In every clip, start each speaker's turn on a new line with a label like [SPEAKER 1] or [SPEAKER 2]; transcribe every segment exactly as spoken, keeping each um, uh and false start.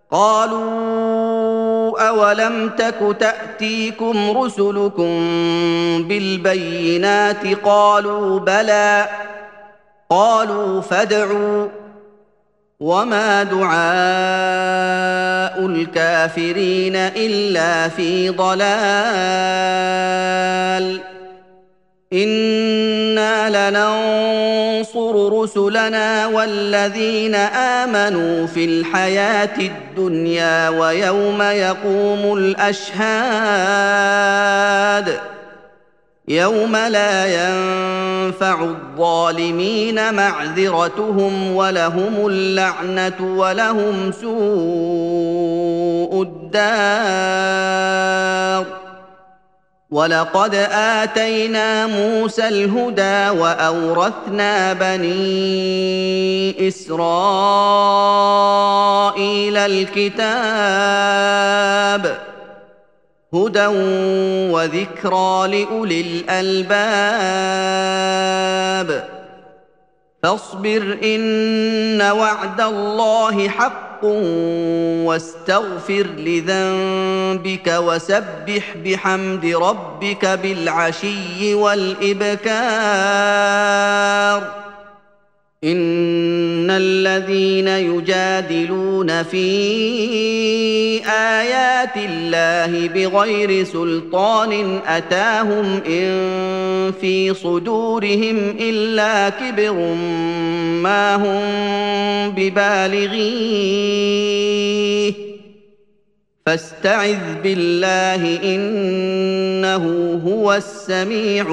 [SPEAKER 1] قالوا أولم تك تأتيكم رسلكم بالبينات قالوا بلى قالوا فادعوا وما دعاء الكافرين إلا في ضلال إنا لننصر رسلنا والذين آمنوا في الحياة الدنيا ويوم يقوم الأشهاد يوم لا ينفع الظالمين معذرتهم ولهم اللعنة ولهم سوء الدار ولقد آتينا موسى الهدى وأورثنا بني إسرائيل الكتاب هدى وذكرى لأولي الألباب فاصبر إن وعد الله حق واستغفر لذنبك وسبح بحمد ربك بالعشي والإبكار إن الذين يجادلون في آيات الله بغير سلطان أتاهم إن في صدورهم إلا كبر ما هم ببالغيه فاستعذ بالله إنه هو السميع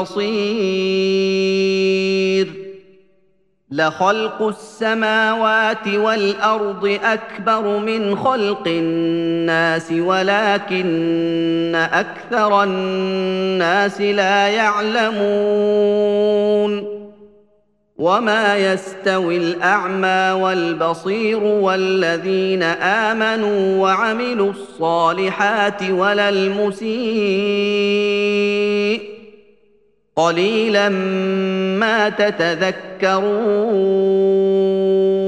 [SPEAKER 1] البصير لخلق السماوات والأرض أكبر من خلق الناس ولكن أكثر الناس لا يعلمون وما يستوي الأعمى والبصير والذين آمنوا وعملوا الصالحات ولا المسيء قليلا ما تتذكرون